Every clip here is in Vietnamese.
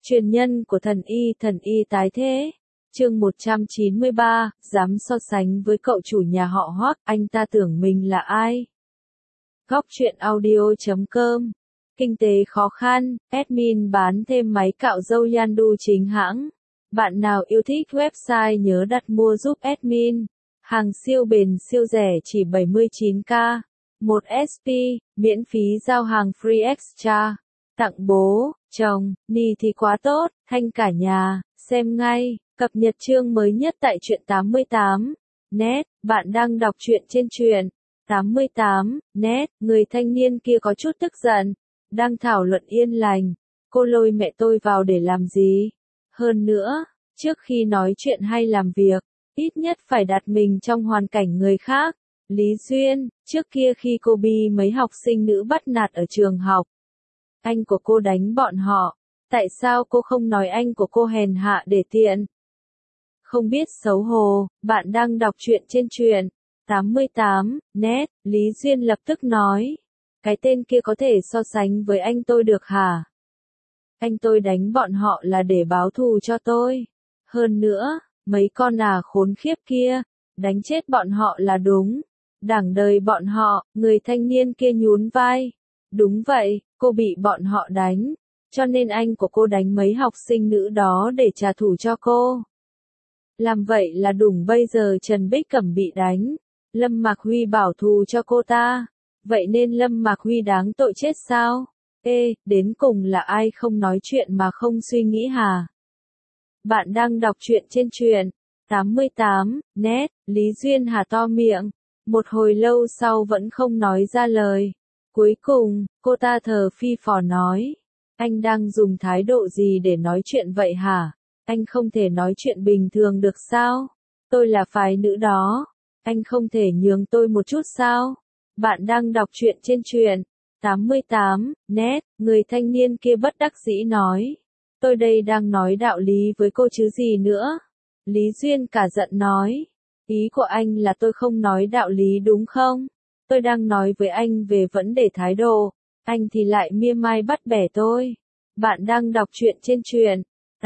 Truyền nhân của thần y tái thế. Chương 193, dám so sánh với cậu chủ nhà họ Hoắc, anh ta tưởng mình là ai? Góc truyện audio.com. Kinh tế khó khăn, admin bán thêm máy cạo râu Yandu chính hãng. Bạn nào yêu thích website nhớ đặt mua giúp admin. Hàng siêu bền siêu rẻ chỉ 79k. 1 SP, miễn phí giao hàng free extra. Tặng bố, chồng, ni thì quá tốt, thanh cả nhà, xem ngay. Cập nhật chương mới nhất tại truyện 88. Net, bạn đang đọc truyện trên truyện 88. Net, người thanh niên kia có chút tức giận. Đang thảo luận yên lành. Cô lôi mẹ tôi vào để làm gì? Hơn nữa, trước khi nói chuyện hay làm việc, ít nhất phải đặt mình trong hoàn cảnh người khác. Lý Duyên, trước kia khi cô bị mấy học sinh nữ bắt nạt ở trường học, anh của cô đánh bọn họ. Tại sao cô không nói anh của cô hèn hạ để tiện? Không biết xấu hổ, bạn đang đọc truyện trên truyện 88. Net, Lý Duyên lập tức nói. Cái tên kia có thể so sánh với anh tôi được hả? Anh tôi đánh bọn họ là để báo thù cho tôi. Hơn nữa, mấy con khốn khiếp kia, đánh chết bọn họ là đúng. Đảng đời bọn họ, người thanh niên kia nhún vai. Đúng vậy, cô bị bọn họ đánh, cho nên anh của cô đánh mấy học sinh nữ đó để trả thù cho cô. Làm vậy là đúng, bây giờ Trần Bích Cẩm bị đánh, Lâm Mạc Huy bảo thù cho cô ta. Vậy nên Lâm Mạc Huy đáng tội chết sao? Đến cùng là ai không nói chuyện mà không suy nghĩ hả? Bạn đang đọc truyện trên truyện 88. Net, Lý Duyên há to miệng. Một hồi lâu sau vẫn không nói ra lời. Cuối cùng, cô ta thở phi phò nói. Anh đang dùng thái độ gì để nói chuyện vậy hả? Anh không thể nói chuyện bình thường được sao? Tôi là phái nữ đó. Anh không thể nhường tôi một chút sao? Bạn đang đọc truyện trên truyện 88. Net, người thanh niên kia bất đắc dĩ nói. Tôi đây đang nói đạo lý với cô chứ gì nữa? Lý Duyên cả giận nói. Ý của anh là tôi không nói đạo lý đúng không? Tôi đang nói với anh về vấn đề thái độ, anh thì lại mỉa mai bắt bẻ tôi. Bạn đang đọc truyện trên truyện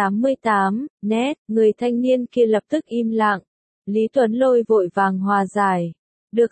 88. Net, người thanh niên kia lập tức im lặng. Lý Tuấn Lôi vội vàng hòa giải. Được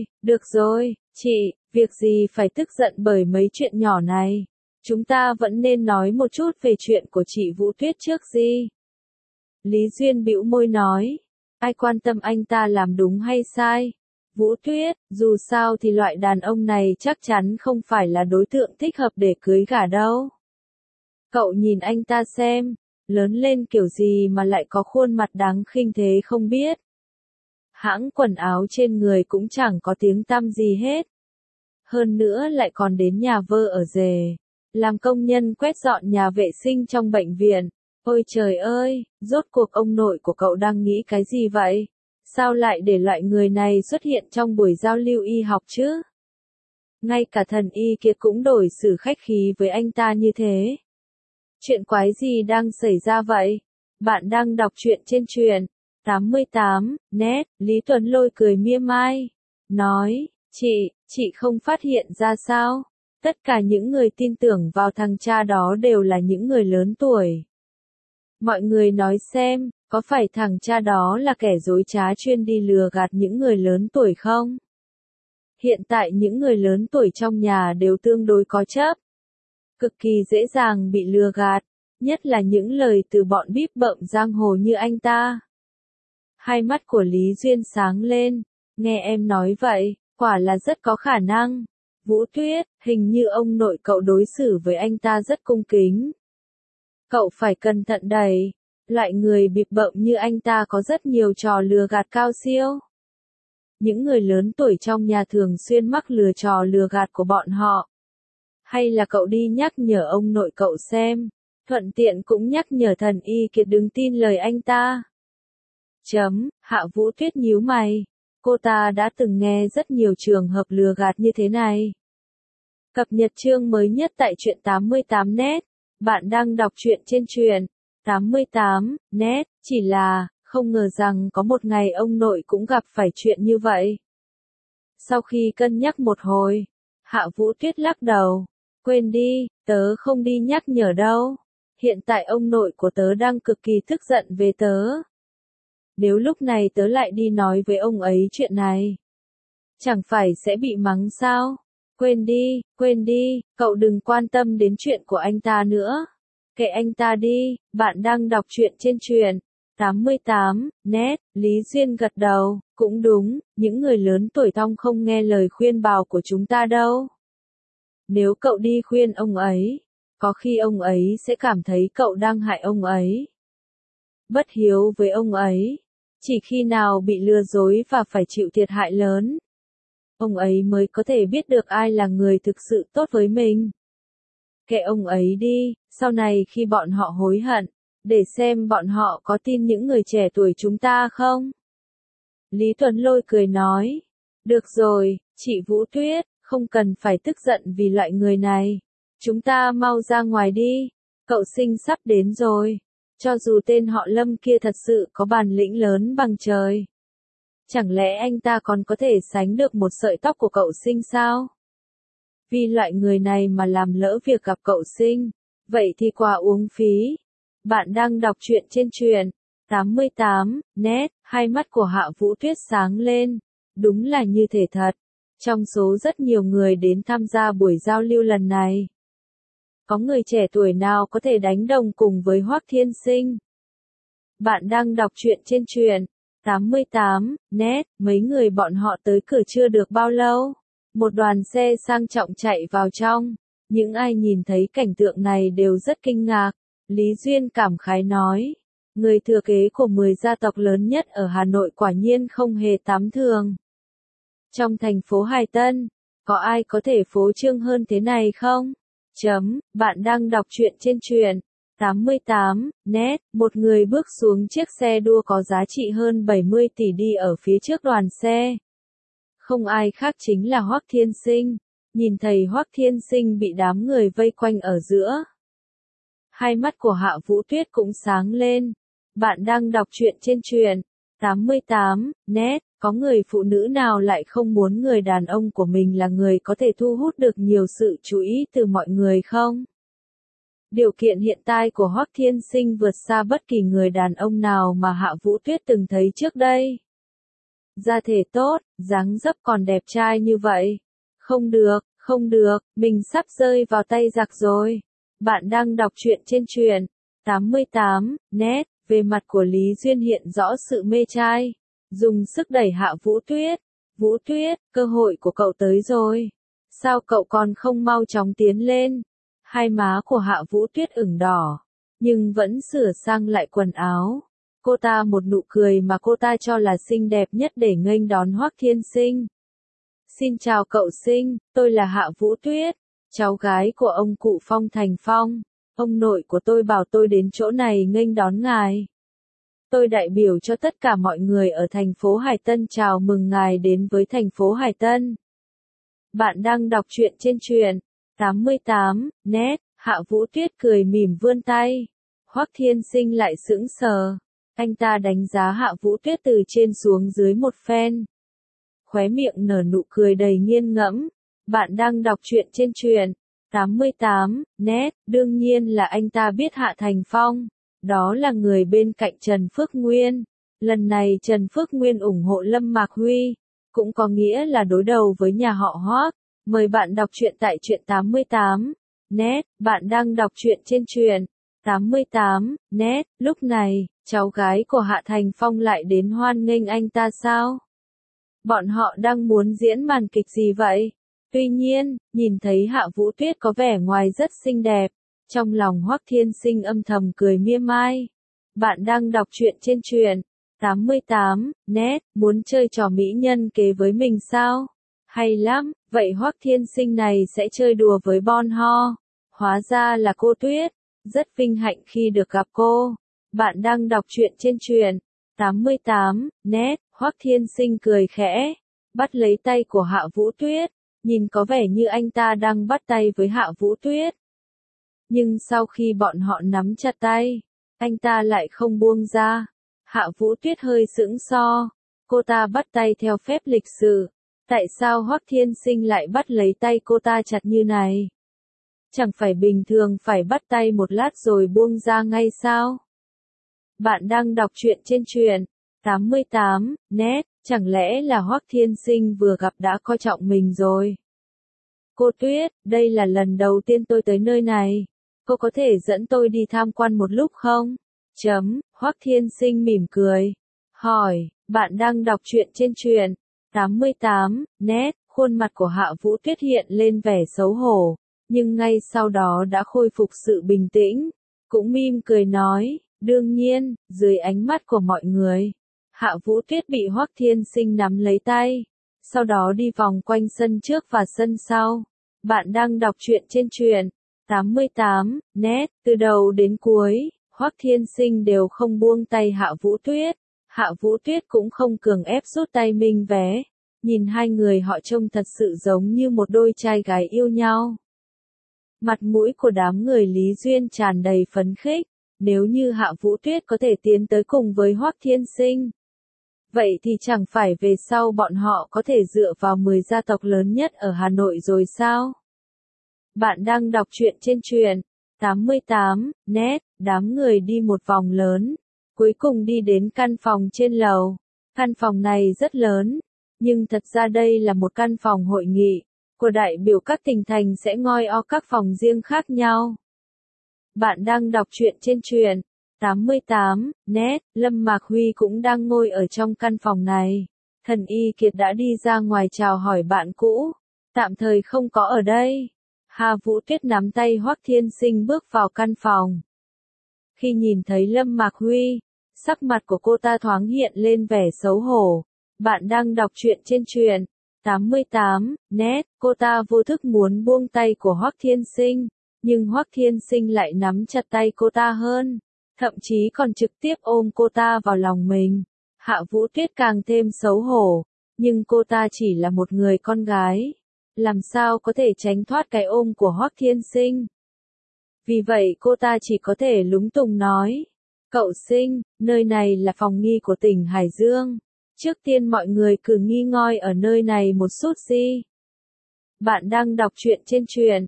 rồi, chị, việc gì phải tức giận bởi mấy chuyện nhỏ này. Chúng ta vẫn nên nói một chút về chuyện của chị Vũ Tuyết trước gì. Lý Duyên bĩu môi nói. Ai quan tâm anh ta làm đúng hay sai? Vũ Tuyết, dù sao thì loại đàn ông này chắc chắn không phải là đối tượng thích hợp để cưới gả đâu. Cậu nhìn anh ta xem, lớn lên kiểu gì mà lại có khuôn mặt đáng khinh thế không biết. Hãng quần áo trên người cũng chẳng có tiếng tăm gì hết. Hơn nữa lại còn đến nhà vơ ở rể, làm công nhân quét dọn nhà vệ sinh trong bệnh viện. Ôi trời ơi, rốt cuộc ông nội của cậu đang nghĩ cái gì vậy? Sao lại để loại người này xuất hiện trong buổi giao lưu y học chứ? Ngay cả thần y kia cũng đổi xử khách khí với anh ta như thế. Chuyện quái gì đang xảy ra vậy? Bạn đang đọc truyện trên truyện 88. Net, Lý Tuấn Lôi cười mỉa mai. Nói, chị không phát hiện ra sao? Tất cả những người tin tưởng vào thằng cha đó đều là những người lớn tuổi. Mọi người nói xem, có phải thằng cha đó là kẻ dối trá chuyên đi lừa gạt những người lớn tuổi không? Hiện tại những người lớn tuổi trong nhà đều tương đối có chấp. Cực kỳ dễ dàng bị lừa gạt, nhất là những lời từ bọn bíp bợm giang hồ như anh ta. Hai mắt của Lý Duyên sáng lên, nghe em nói vậy, quả là rất có khả năng. Vũ Tuyết, hình như ông nội cậu đối xử với anh ta rất cung kính. Cậu phải cẩn thận đấy, loại người bịp bợm như anh ta có rất nhiều trò lừa gạt cao siêu. Những người lớn tuổi trong nhà thường xuyên mắc lừa trò lừa gạt của bọn họ. Hay là cậu đi nhắc nhở ông nội cậu xem, thuận tiện cũng nhắc nhở thần y kiệt đừng tin lời anh ta. Hạ Vũ Tuyết nhíu mày, cô ta đã từng nghe rất nhiều trường hợp lừa gạt như thế này. Cập nhật chương mới nhất tại truyện 88. Net. Bạn đang đọc truyện trên truyện 88. Net, chỉ là, không ngờ rằng có một ngày ông nội cũng gặp phải chuyện như vậy. Sau khi cân nhắc một hồi, Hạ Vũ Tuyết lắc đầu. Quên đi, tớ không đi nhắc nhở đâu. hiện tại ông nội của tớ đang cực kỳ tức giận về tớ. Nếu lúc này tớ lại đi nói với ông ấy chuyện này, chẳng phải sẽ bị mắng sao? Quên đi, cậu đừng quan tâm đến chuyện của anh ta nữa. Kệ anh ta đi, bạn đang đọc truyện trên truyện 88 net. Lý Duyên gật đầu, cũng đúng, những người lớn tuổi thong không nghe lời khuyên bảo của chúng ta đâu. Nếu cậu đi khuyên ông ấy, có khi ông ấy sẽ cảm thấy cậu đang hại ông ấy. Bất hiếu với ông ấy, chỉ khi nào bị lừa dối và phải chịu thiệt hại lớn, ông ấy mới có thể biết được ai là người thực sự tốt với mình. Kệ ông ấy đi, sau này khi bọn họ hối hận, để xem bọn họ có tin những người trẻ tuổi chúng ta không? Lý Tuấn Lôi cười nói, được rồi, chị Vũ Tuyết, không cần phải tức giận vì loại người này. Chúng ta mau ra ngoài đi, cậu Sinh sắp đến rồi. Cho dù tên họ Lâm kia thật sự có bản lĩnh lớn bằng trời, chẳng lẽ anh ta còn có thể sánh được một sợi tóc của cậu Sinh sao? Vì loại người này mà làm lỡ việc gặp cậu Sinh, vậy thì quả uống phí. Bạn đang đọc truyện trên truyện 88 net. Hai mắt của Hạ Vũ Tuyết sáng lên, đúng là như thể thật. Trong số rất nhiều người đến tham gia buổi giao lưu lần này, có người trẻ tuổi nào có thể đánh đồng cùng với Hoắc Thiên Sinh? Bạn đang đọc truyện trên truyện 88 net. Mấy người bọn họ tới cửa chưa được bao lâu, một đoàn xe sang trọng chạy vào trong. Những ai nhìn thấy cảnh tượng này đều rất kinh ngạc. Lý Duyên cảm khái nói, người thừa kế của 10 gia tộc lớn nhất ở Hà Nội quả nhiên không hề tầm thường. Trong thành phố Hải Tân, có ai có thể phô trương hơn thế này không? Bạn đang đọc truyện trên truyện 88 net. Một người bước xuống chiếc xe đua có giá trị hơn 70 tỷ đi ở phía trước đoàn xe. Không ai khác chính là Hoắc Thiên Sinh. Nhìn thấy Hoắc Thiên Sinh bị đám người vây quanh ở giữa, hai mắt của Hạ Vũ Tuyết cũng sáng lên. Bạn đang đọc truyện trên truyện 88 net. Có người phụ nữ nào lại không muốn người đàn ông của mình là người có thể thu hút được nhiều sự chú ý từ mọi người không? Điều kiện hiện tại của Hoắc Thiên Sinh vượt xa bất kỳ người đàn ông nào mà Hạ Vũ Tuyết từng thấy trước đây. Da thể tốt, dáng dấp còn đẹp trai như vậy. Không được, mình sắp rơi vào tay giặc rồi. Bạn đang đọc truyện trên truyện 88 net. Về mặt của Lý Duyên hiện rõ sự mê trai, dùng sức đẩy Hạ Vũ Tuyết. Vũ Tuyết, cơ hội của cậu tới rồi. Sao cậu còn không mau chóng tiến lên? Hai má của Hạ Vũ Tuyết ửng đỏ, nhưng vẫn sửa sang lại quần áo. Cô ta một nụ cười mà cô ta cho là xinh đẹp nhất để nghênh đón Hoắc Thiên Sinh. Xin chào cậu Sinh, tôi là Hạ Vũ Tuyết, cháu gái của ông cụ Phong Thành Phong. Ông nội của tôi bảo tôi đến chỗ này nghênh đón ngài. Tôi đại biểu cho tất cả mọi người ở thành phố Hải Tân chào mừng ngài đến với thành phố Hải Tân. Bạn đang đọc truyện trên truyện 88 net. Hạ Vũ Tuyết cười mỉm vươn tay. Hoắc Thiên Sinh lại sững sờ. Anh ta đánh giá Hạ Vũ Tuyết từ trên xuống dưới một phen, khóe miệng nở nụ cười đầy nghiền ngẫm. Bạn đang đọc truyện trên truyện 88 net. Đương nhiên là anh ta biết Hạ Thành Phong, đó là người bên cạnh Trần Phước Nguyên. Lần này Trần Phước Nguyên ủng hộ Lâm Mạc Huy, cũng có nghĩa là đối đầu với nhà họ Hoắc. Mời bạn đọc truyện tại truyện 88 net. Bạn đang đọc truyện trên truyện 88 net. Lúc này, cháu gái của Hạ Thành Phong lại đến hoan nghênh anh ta sao? Bọn họ đang muốn diễn màn kịch gì vậy? Tuy nhiên, nhìn thấy Hạ Vũ Tuyết có vẻ ngoài rất xinh đẹp, trong lòng Hoắc Thiên Sinh âm thầm cười mỉa mai. Bạn đang đọc truyện trên truyện 88 net. Muốn chơi trò mỹ nhân kế với mình sao? Hay lắm, vậy Hoắc Thiên Sinh này sẽ chơi đùa với Bon Ho. Hóa ra là cô Tuyết, rất vinh hạnh khi được gặp cô. Bạn đang đọc truyện trên truyện 88 net. Hoắc Thiên Sinh cười khẽ, bắt lấy tay của Hạ Vũ Tuyết, nhìn có vẻ như anh ta đang bắt tay với Hạ Vũ Tuyết. Nhưng sau khi bọn họ nắm chặt tay, anh ta lại không buông ra. Hạ Vũ Tuyết hơi sững sờ, cô ta bắt tay theo phép lịch sự. Tại sao Hoắc Thiên Sinh lại bắt lấy tay cô ta chặt như này? Chẳng phải bình thường phải bắt tay một lát rồi buông ra ngay sao? Bạn đang đọc truyện trên truyện 88 net, chẳng lẽ là Hoắc Thiên Sinh vừa gặp đã coi trọng mình rồi? Cô Tuyết, đây là lần đầu tiên tôi tới nơi này. Cô có thể dẫn tôi đi tham quan một lúc không? Hoắc Thiên Sinh mỉm cười. Hỏi, bạn đang đọc truyện trên truyện 88 net, khuôn mặt của Hạ Vũ Tuyết hiện lên vẻ xấu hổ, nhưng ngay sau đó đã khôi phục sự bình tĩnh, cũng mỉm cười nói, đương nhiên, dưới ánh mắt của mọi người. Hạ Vũ Tuyết bị Hoắc Thiên Sinh nắm lấy tay, sau đó đi vòng quanh sân trước và sân sau. Bạn đang đọc truyện trên truyện 88 net, từ đầu đến cuối, Hoắc Thiên Sinh đều không buông tay Hạ Vũ Tuyết. Hạ Vũ Tuyết cũng không cường ép rút tay mình vé. Nhìn hai người họ trông thật sự giống như một đôi trai gái yêu nhau. Mặt mũi của đám người Lý Duyên tràn đầy phấn khích. Nếu như Hạ Vũ Tuyết có thể tiến tới cùng với Hoắc Thiên Sinh, vậy thì chẳng phải về sau bọn họ có thể dựa vào 10 gia tộc lớn nhất ở Hà Nội rồi sao? Bạn đang đọc truyện trên truyện 88 net, đám người đi một vòng lớn, cuối cùng đi đến căn phòng trên lầu. Căn phòng này rất lớn, nhưng thật ra đây là một căn phòng hội nghị, của đại biểu các tỉnh thành sẽ ngoi o các phòng riêng khác nhau. Bạn đang đọc truyện trên truyện 88 net, Lâm Mạc Huy cũng đang ngồi ở trong căn phòng này. Thần Y Kiệt đã đi ra ngoài chào hỏi bạn cũ, tạm thời không có ở đây. Hà Vũ Tuyết nắm tay Hoắc Thiên Sinh bước vào căn phòng. Khi nhìn thấy Lâm Mạc Huy, sắc mặt của cô ta thoáng hiện lên vẻ xấu hổ. Bạn đang đọc truyện trên truyện 88 net, cô ta vô thức muốn buông tay của Hoắc Thiên Sinh, nhưng Hoắc Thiên Sinh lại nắm chặt tay cô ta hơn, thậm chí còn trực tiếp ôm cô ta vào lòng mình. Hạ Vũ Tuyết càng thêm xấu hổ, nhưng cô ta chỉ là một người con gái, làm sao có thể tránh thoát cái ôm của Hoắc Thiên Sinh. Vì vậy cô ta chỉ có thể lúng túng nói, cậu Sinh, nơi này là phòng nghi của tỉnh Hải Dương. Trước tiên mọi người cứ nghi ngơi ở nơi này một chút đi. Bạn đang đọc truyện trên truyện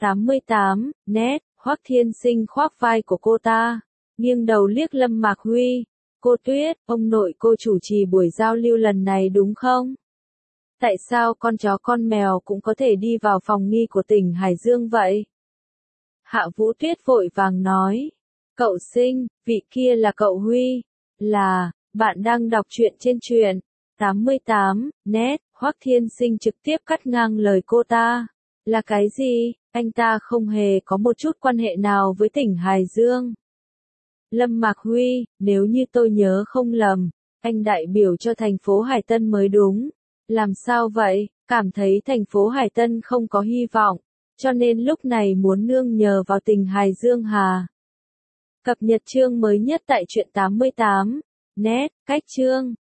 88 net, Hoắc Thiên Sinh khoác vai của cô ta, nghiêng đầu liếc Lâm Mạc Huy. Cô Tuyết, ông nội cô chủ trì buổi giao lưu lần này đúng không? Tại sao con chó con mèo cũng có thể đi vào phòng nghi của tỉnh Hải Dương vậy? Hạ Vũ Tuyết vội vàng nói, cậu Sinh, vị kia là cậu Huy. Là, bạn đang đọc truyện trên truyện 88 net, Hoắc Thiên Sinh trực tiếp cắt ngang lời cô ta. Là cái gì? Anh ta không hề có một chút quan hệ nào với tỉnh Hải Dương. Lâm Mạc Huy, nếu như tôi nhớ không lầm, anh đại biểu cho thành phố Hải Tân mới đúng. Làm sao vậy? Cảm thấy thành phố Hải Tân không có hy vọng, cho nên lúc này muốn nương nhờ vào tỉnh Hải Dương hà? Cập nhật chương mới nhất tại truyện 88 net, cách chương